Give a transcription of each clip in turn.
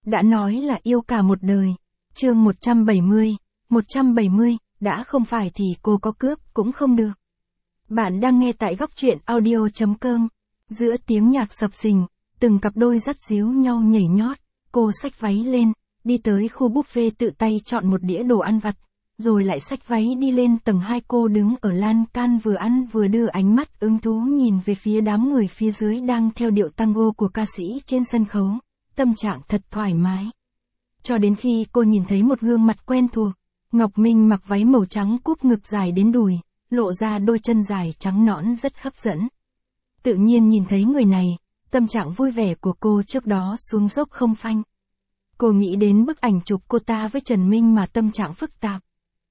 đã nói là yêu cả một đời. Chương 170, đã không phải thì cô có cướp cũng không được. Bạn đang nghe tại góc truyện audio.com. Giữa tiếng nhạc sập sình, từng cặp đôi dắt díu nhau nhảy nhót, cô xách váy lên, đi tới khu buffet tự tay chọn một đĩa đồ ăn vặt, rồi lại xách váy đi lên tầng 2. Cô đứng ở lan can vừa ăn vừa đưa ánh mắt hứng thú nhìn về phía đám người phía dưới đang theo điệu tango của ca sĩ trên sân khấu, tâm trạng thật thoải mái. Cho đến khi cô nhìn thấy một gương mặt quen thuộc, Ngọc Minh mặc váy màu trắng cúp ngực dài đến đùi, lộ ra đôi chân dài trắng nõn rất hấp dẫn. Tự nhiên nhìn thấy người này, tâm trạng vui vẻ của cô trước đó xuống dốc không phanh. Cô nghĩ đến bức ảnh chụp cô ta với Trần Minh mà tâm trạng phức tạp.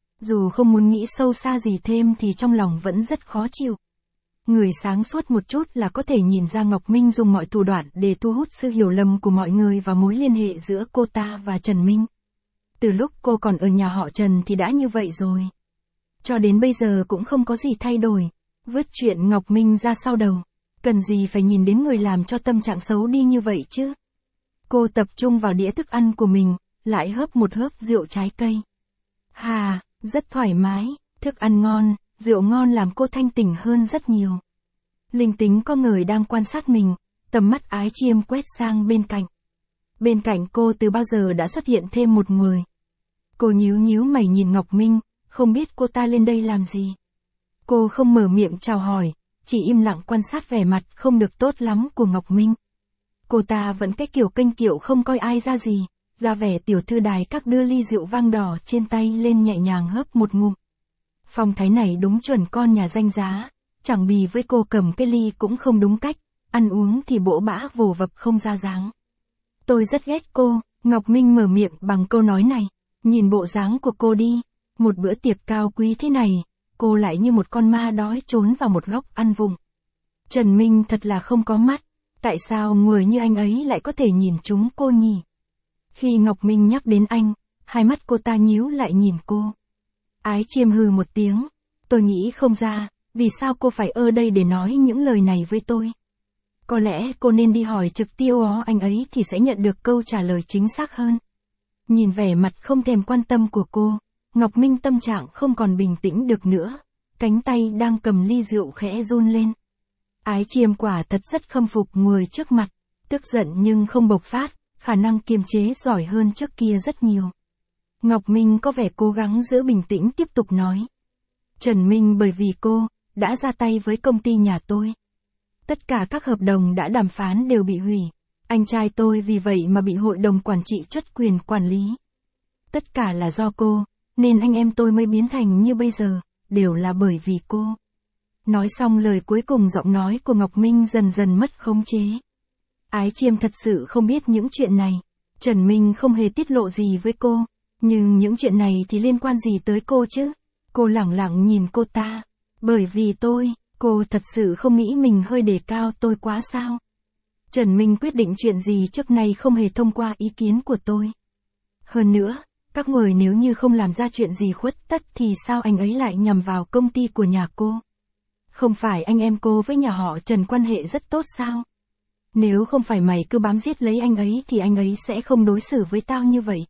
Dù không muốn nghĩ sâu xa gì thêm thì trong lòng vẫn rất khó chịu. Người sáng suốt một chút là có thể nhìn ra Ngọc Minh dùng mọi thủ đoạn để thu hút sự hiểu lầm của mọi người và mối liên hệ giữa cô ta và Trần Minh. Từ lúc cô còn ở nhà họ Trần thì đã như vậy rồi. Cho đến bây giờ cũng không có gì thay đổi. Vứt chuyện Ngọc Minh ra sau đầu. Cần gì phải nhìn đến người làm cho tâm trạng xấu đi như vậy chứ. Cô tập trung vào đĩa thức ăn của mình, lại hớp một hớp rượu trái cây. Hà, rất thoải mái, thức ăn ngon, rượu ngon làm cô thanh tỉnh hơn rất nhiều. Linh tính có người đang quan sát mình, tầm mắt Ái Chiêm quét sang bên cạnh. Bên cạnh cô từ bao giờ đã xuất hiện thêm một người. Cô nhíu mày nhìn Ngọc Minh, không biết cô ta lên đây làm gì. Cô không mở miệng chào hỏi, chỉ im lặng quan sát vẻ mặt không được tốt lắm của Ngọc Minh. Cô ta vẫn cái kiểu kênh kiệu không coi ai ra gì, ra vẻ tiểu thư đài các đưa ly rượu vang đỏ trên tay lên nhẹ nhàng hớp một ngụm. Phong thái này đúng chuẩn con nhà danh giá, chẳng bì với cô cầm cái ly cũng không đúng cách, ăn uống thì bỗ bã vồ vập không ra dáng. Tôi rất ghét cô, Ngọc Minh mở miệng bằng câu nói này, nhìn bộ dáng của cô đi, một bữa tiệc cao quý thế này, cô lại như một con ma đói trốn vào một góc ăn vụng. Trần Minh thật là không có mắt, tại sao người như anh ấy lại có thể nhìn trúng cô nhỉ? Khi Ngọc Minh nhắc đến anh, hai mắt cô ta nhíu lại nhìn cô. Ái Chiêm hừ một tiếng, tôi nghĩ không ra, vì sao cô phải ở đây để nói những lời này với tôi. Có lẽ cô nên đi hỏi trực tiếp anh ấy thì sẽ nhận được câu trả lời chính xác hơn. Nhìn vẻ mặt không thèm quan tâm của cô, Ngọc Minh tâm trạng không còn bình tĩnh được nữa, cánh tay đang cầm ly rượu khẽ run lên. Ái Chiêm quả thật rất khâm phục người trước mặt, tức giận nhưng không bộc phát, khả năng kiềm chế giỏi hơn trước kia rất nhiều. Ngọc Minh có vẻ cố gắng giữ bình tĩnh tiếp tục nói. Trần Minh bởi vì cô, đã ra tay với công ty nhà tôi. Tất cả các hợp đồng đã đàm phán đều bị hủy. Anh trai tôi vì vậy mà bị hội đồng quản trị truất quyền quản lý. Tất cả là do cô, nên anh em tôi mới biến thành như bây giờ, đều là bởi vì cô. Nói xong lời cuối cùng giọng nói của Ngọc Minh dần dần mất khống chế. Ái Chiêm thật sự không biết những chuyện này. Trần Minh không hề tiết lộ gì với cô. Nhưng những chuyện này thì liên quan gì tới cô chứ? Cô lẳng lặng nhìn cô ta. Bởi vì tôi, cô thật sự không nghĩ mình hơi đề cao tôi quá sao? Trần Minh quyết định chuyện gì trước nay không hề thông qua ý kiến của tôi. Hơn nữa, các người nếu như không làm ra chuyện gì khuất tất thì sao anh ấy lại nhằm vào công ty của nhà cô? Không phải anh em cô với nhà họ Trần quan hệ rất tốt sao? Nếu không phải mày cứ bám giết lấy anh ấy thì anh ấy sẽ không đối xử với tao như vậy.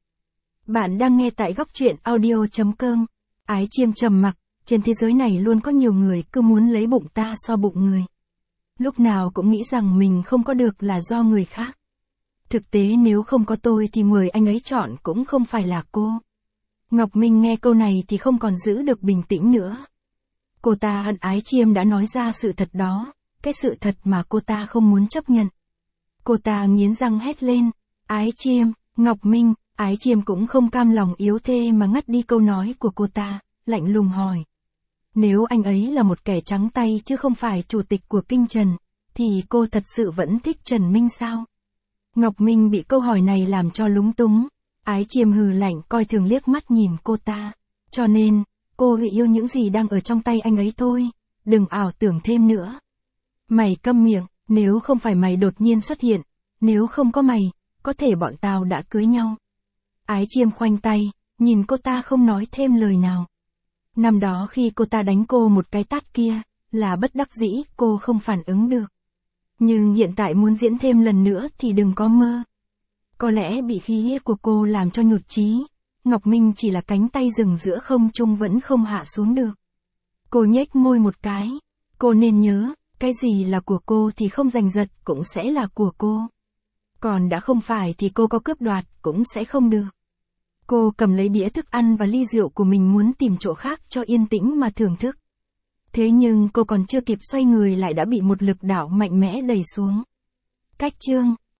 Bạn đang nghe tại góc truyện audio.com. Ái Chiêm trầm mặc, trên thế giới này luôn có nhiều người cứ muốn lấy bụng ta so bụng người. Lúc nào cũng nghĩ rằng mình không có được là do người khác. Thực tế nếu không có tôi thì người anh ấy chọn cũng không phải là cô. Ngọc Minh nghe câu này thì không còn giữ được bình tĩnh nữa. Cô ta hận Ái Chiêm đã nói ra sự thật đó, cái sự thật mà cô ta không muốn chấp nhận. Cô ta nghiến răng hét lên, Ái Chiêm, Ngọc Minh. Ái Chiêm cũng không cam lòng yếu thế mà ngắt đi câu nói của cô ta, lạnh lùng hỏi. Nếu anh ấy là một kẻ trắng tay chứ không phải chủ tịch của Kinh Trần, thì cô thật sự vẫn thích Trần Minh sao? Ngọc Minh bị câu hỏi này làm cho lúng túng. Ái Chiêm hừ lạnh coi thường liếc mắt nhìn cô ta. Cho nên, cô bị yêu những gì đang ở trong tay anh ấy thôi, đừng ảo tưởng thêm nữa. Mày câm miệng, nếu không phải mày đột nhiên xuất hiện, nếu không có mày, có thể bọn tao đã cưới nhau. Ái Chiêm khoanh tay, nhìn cô ta không nói thêm lời nào. Năm đó khi cô ta đánh cô một cái tát kia, là bất đắc dĩ cô không phản ứng được. Nhưng hiện tại muốn diễn thêm lần nữa thì đừng có mơ. Có lẽ bị khí của cô làm cho nhụt chí. Ngọc Minh chỉ là cánh tay dừng giữa không trung vẫn không hạ xuống được. Cô nhếch môi một cái. Cô nên nhớ, cái gì là của cô thì không giành giật cũng sẽ là của cô. Còn đã không phải thì cô có cướp đoạt cũng sẽ không được. Cô cầm lấy đĩa thức ăn và ly rượu của mình muốn tìm chỗ khác cho yên tĩnh mà thưởng thức. Thế nhưng cô còn chưa kịp xoay người lại đã bị một lực đảo mạnh mẽ đẩy xuống. Cách chương